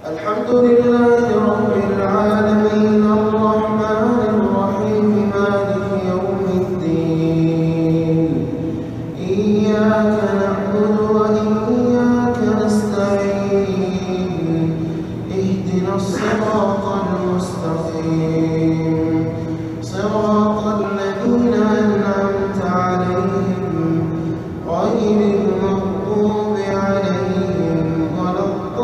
الحمد لله رب العالمين الرحمن الرحيم مالك يوم الدين إياك نعبد وإياك نستعين اهدنا الصراط المستقيم صراط الذين أنعمت عليهم غير المغضوب عليهم ولا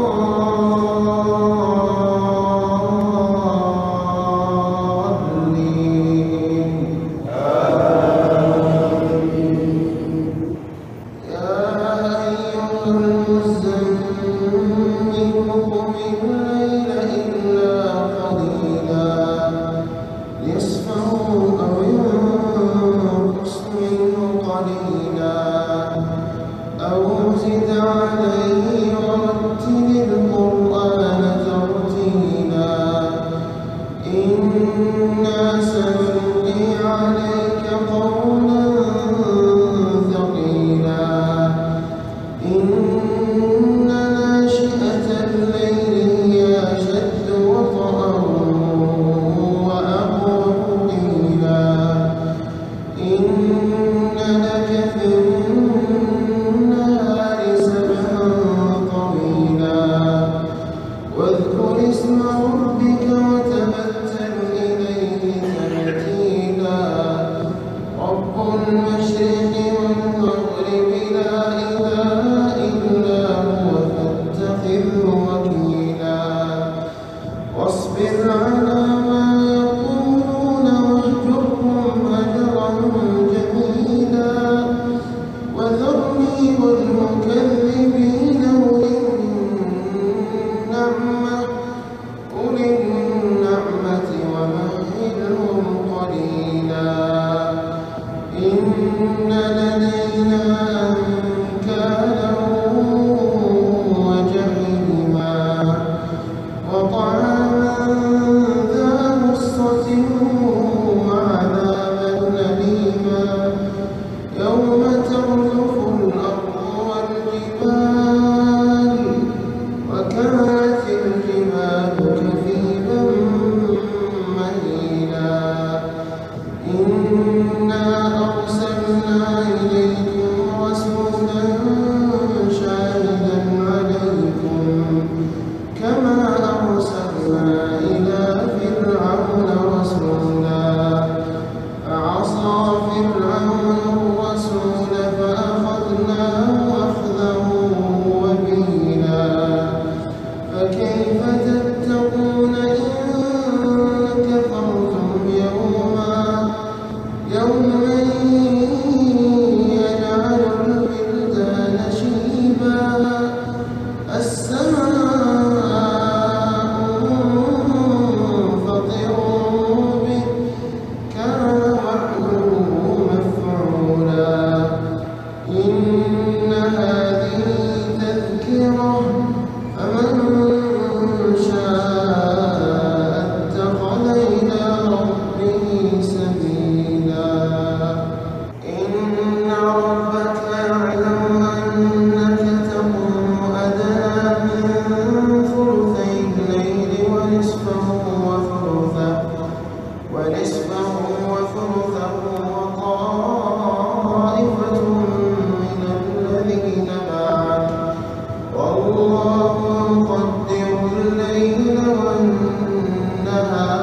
أو زد عليه ورتل القرآن ترتيلا إنا سنلقي عليك قولا ثقيلا إن ناشئة الليل هي أشد وطئا وأقوم قيلا إن لك في واذكر اسم ربك وتبتل إليه تبتيلا رب المشرق والمغرب لا إله إلا هو فاتخذه وكيلا واصبر على ما يقولون واهجرهم هجرا جميلا وذرني والمكذبين أولي النعمة ومهلهم قليلا إن لدينا أنكالا وجحيما وطعاما ذا غصة وعذابا أليما يوم ترجف الأرض والجبال وكانت الجبال كثيبا مهيلا إنا أرسلنا إليكم رسولا شاهدا عليكم كما أرسلنا إلى فرعون رسولا فعصى فرعون الرسول فأخذناه أخذا وبيلا فكيف تتقون إن كفرتم يوما يجعل الولدان شيبا السماء منفطر به كان وعده مفعولا إن هذه تذكرة فمن شاء اتخذ إلى ربه سبيلا إن ربك يعلم أنك تقوم أدنى من ثلثي الليل ونصفه وثلثه وطائفة من الذين معك والله يقدر الليل والنهار